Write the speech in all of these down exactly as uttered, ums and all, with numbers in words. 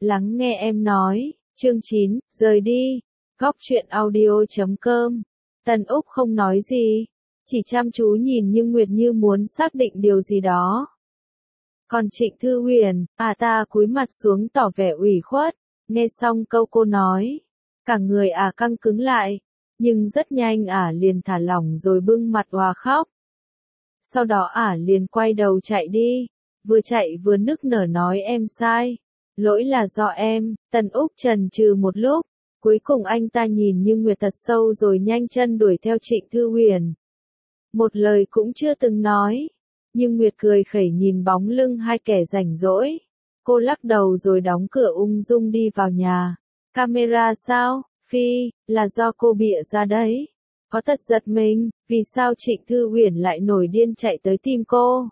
Lắng nghe em nói, chương chín, rời đi, góc truyện audio chấm com. Tần Úc không nói gì, chỉ chăm chú nhìn như Nguyệt như muốn xác định điều gì đó. Còn Trịnh Thư Huyền, à ta cúi mặt xuống tỏ vẻ ủy khuất, nghe xong câu cô nói. Cả người à căng cứng lại, nhưng rất nhanh à liền thả lỏng rồi bưng mặt òa khóc. Sau đó ả liền quay đầu chạy đi, vừa chạy vừa nức nở nói em sai, lỗi là do em. Tần Úc chần chừ một lúc, cuối cùng anh ta nhìn như Nguyệt thật sâu rồi nhanh chân đuổi theo Trịnh Thư Huyền. Một lời cũng chưa từng nói, nhưng Nguyệt cười khẩy nhìn bóng lưng hai kẻ rảnh rỗi. Cô lắc đầu rồi đóng cửa ung dung đi vào nhà. Camera sao, Phi, là do cô bịa ra đấy. Có thật giật mình, vì sao Trịnh Thư Huyền lại nổi điên chạy tới tìm cô?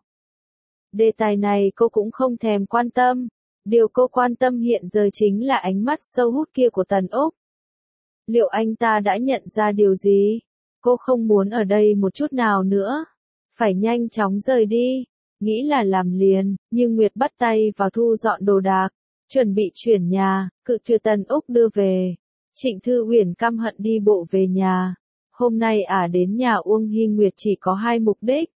Đề tài này cô cũng không thèm quan tâm. Điều cô quan tâm hiện giờ chính là ánh mắt sâu hút kia của Tần Úc. Liệu anh ta đã nhận ra điều gì? Cô không muốn ở đây một chút nào nữa. Phải nhanh chóng rời đi. Nghĩ là làm liền, nhưng Nguyệt bắt tay vào thu dọn đồ đạc, chuẩn bị chuyển nhà, cự tuyệt Tần Úc đưa về. Trịnh Thư Huyền căm hận đi bộ về nhà. Hôm nay ả à đến nhà Uông Hy Nguyệt chỉ có hai mục đích.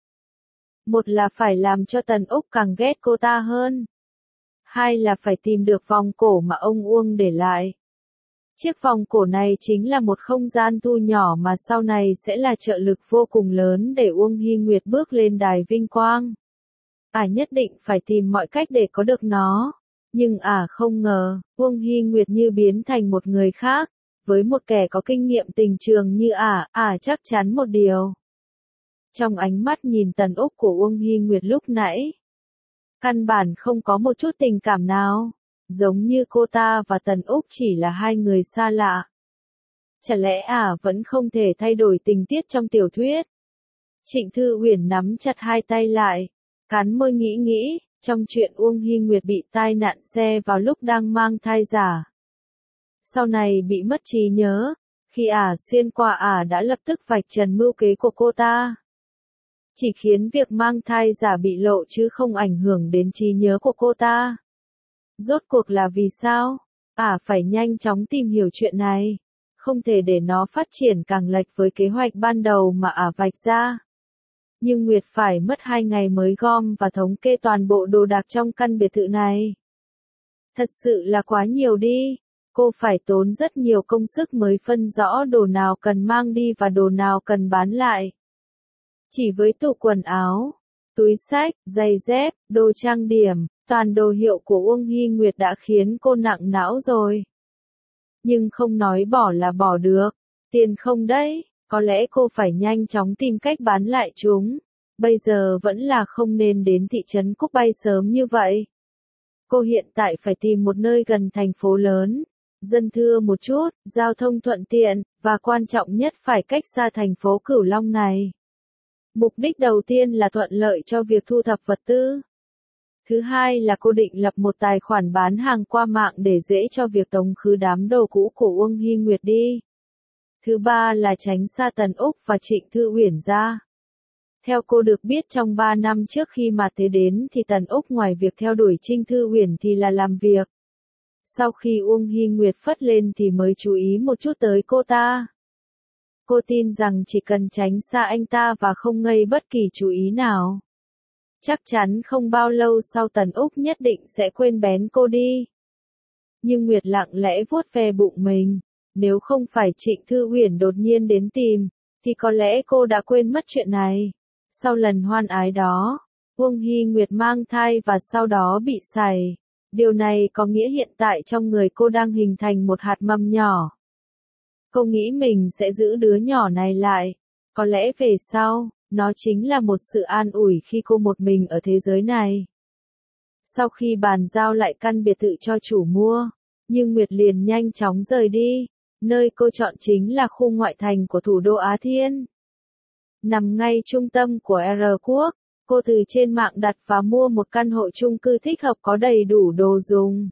Một là phải làm cho Tần Úc càng ghét cô ta hơn. Hai là phải tìm được vòng cổ mà ông Uông để lại. Chiếc vòng cổ này chính là một không gian thu nhỏ mà sau này sẽ là trợ lực vô cùng lớn để Uông Hy Nguyệt bước lên đài vinh quang. Ả à nhất định phải tìm mọi cách để có được nó. Nhưng ả à không ngờ, Uông Hy Nguyệt như biến thành một người khác. Với một kẻ có kinh nghiệm tình trường như ả, ả à chắc chắn một điều. Trong ánh mắt nhìn Tần Úc của Uông Hy Nguyệt lúc nãy, căn bản không có một chút tình cảm nào, giống như cô ta và Tần Úc chỉ là hai người xa lạ. Chả lẽ ả à vẫn không thể thay đổi tình tiết trong tiểu thuyết? Trịnh Thư Huyền nắm chặt hai tay lại, cắn môi nghĩ nghĩ, trong chuyện Uông Hy Nguyệt bị tai nạn xe vào lúc đang mang thai giả. Sau này bị mất trí nhớ, khi ả à xuyên qua ả à đã lập tức vạch trần mưu kế của cô ta. Chỉ khiến việc mang thai giả bị lộ chứ không ảnh hưởng đến trí nhớ của cô ta. Rốt cuộc là vì sao? Ả à phải nhanh chóng tìm hiểu chuyện này. Không thể để nó phát triển càng lệch với kế hoạch ban đầu mà ả à vạch ra. Nhưng Nguyệt phải mất hai ngày mới gom và thống kê toàn bộ đồ đạc trong căn biệt thự này. Thật sự là quá nhiều đi. Cô phải tốn rất nhiều công sức mới phân rõ đồ nào cần mang đi và đồ nào cần bán lại. Chỉ với tủ quần áo, túi xách, giày dép, đồ trang điểm, toàn đồ hiệu của Uông Hy Nguyệt đã khiến cô nặng não rồi. Nhưng không nói bỏ là bỏ được, tiền không đấy, có lẽ cô phải nhanh chóng tìm cách bán lại chúng. Bây giờ vẫn là không nên đến thị trấn Cúc Bay sớm như vậy. Cô hiện tại phải tìm một nơi gần thành phố lớn. Dân thưa một chút, giao thông thuận tiện, và quan trọng nhất phải cách xa thành phố Cửu Long này. Mục đích đầu tiên là thuận lợi cho việc thu thập vật tư. Thứ hai là cô định lập một tài khoản bán hàng qua mạng để dễ cho việc tống khứ đám đồ cũ của Uông Hy Nguyệt đi. Thứ ba là tránh xa Tần Úc và Trịnh Thư Huyền ra. Theo cô được biết trong ba năm trước khi mà thế đến thì Tần Úc ngoài việc theo đuổi Trịnh Thư Huyền thì là làm việc. Sau khi Uông Hy Nguyệt phất lên thì mới chú ý một chút tới cô ta. Cô tin rằng chỉ cần tránh xa anh ta và không gây bất kỳ chú ý nào. Chắc chắn không bao lâu sau Tần Úc nhất định sẽ quên bén cô đi. Nhưng Nguyệt lặng lẽ vuốt ve bụng mình. Nếu không phải Trịnh Thư Huyền đột nhiên đến tìm, thì có lẽ cô đã quên mất chuyện này. Sau lần hoan ái đó, Uông Hy Nguyệt mang thai và sau đó bị sảy. Điều này có nghĩa hiện tại trong người cô đang hình thành một hạt mầm nhỏ. Cô nghĩ mình sẽ giữ đứa nhỏ này lại. Có lẽ về sau, nó chính là một sự an ủi khi cô một mình ở thế giới này. Sau khi bàn giao lại căn biệt thự cho chủ mua, nhưng Nguyệt liền nhanh chóng rời đi. Nơi cô chọn chính là khu ngoại thành của thủ đô Á Thiên. Nằm ngay trung tâm của R Quốc. Cô từ trên mạng đặt và mua một căn hộ chung cư thích hợp có đầy đủ đồ dùng.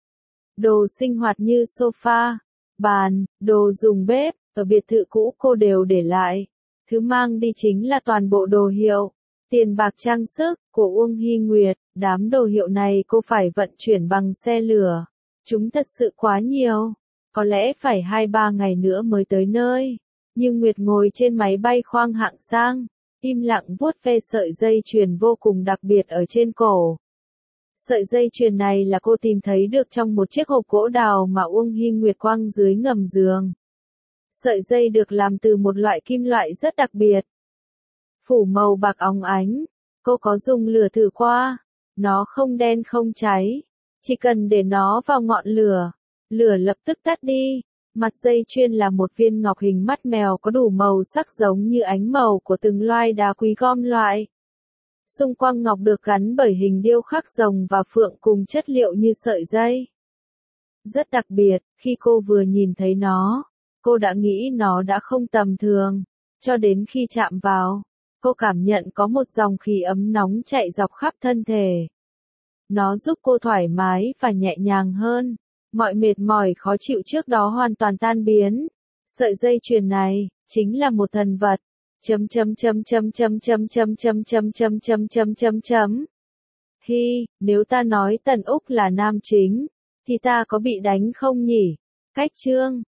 Đồ sinh hoạt như sofa, bàn, đồ dùng bếp, ở biệt thự cũ cô đều để lại. Thứ mang đi chính là toàn bộ đồ hiệu, tiền bạc trang sức của Uông Hy Nguyệt. Đám đồ hiệu này cô phải vận chuyển bằng xe lửa. Chúng thật sự quá nhiều. Có lẽ phải hai ba ngày nữa mới tới nơi. Nhưng Nguyệt ngồi trên máy bay khoang hạng sang, im lặng vuốt ve sợi dây chuyền vô cùng đặc biệt ở trên cổ. Sợi dây chuyền này là cô tìm thấy được trong một chiếc hộp gỗ đào mà Uông Hy Nguyệt quăng dưới ngầm giường. Sợi dây được làm từ một loại kim loại rất đặc biệt. Phủ màu bạc óng ánh. Cô có dùng lửa thử qua. Nó không đen không cháy. Chỉ cần để nó vào ngọn lửa, lửa lập tức tắt đi. Mặt dây chuyền là một viên ngọc hình mắt mèo có đủ màu sắc giống như ánh màu của từng loài đá quý gom loại. Xung quanh ngọc được gắn bởi hình điêu khắc rồng và phượng cùng chất liệu như sợi dây. Rất đặc biệt, khi cô vừa nhìn thấy nó, cô đã nghĩ nó đã không tầm thường. Cho đến khi chạm vào, cô cảm nhận có một dòng khí ấm nóng chạy dọc khắp thân thể. Nó giúp cô thoải mái và nhẹ nhàng hơn. Mọi mệt mỏi khó chịu trước đó hoàn toàn tan biến. Sợi dây chuyền này chính là một thần vật. Chấm chấm chấm chấm chấm chấm chấm chấm chấm chấm chấm chấm chấm chấm. Hi, nếu ta nói Tần Úc là nam chính, thì ta có bị đánh không nhỉ? Cách chương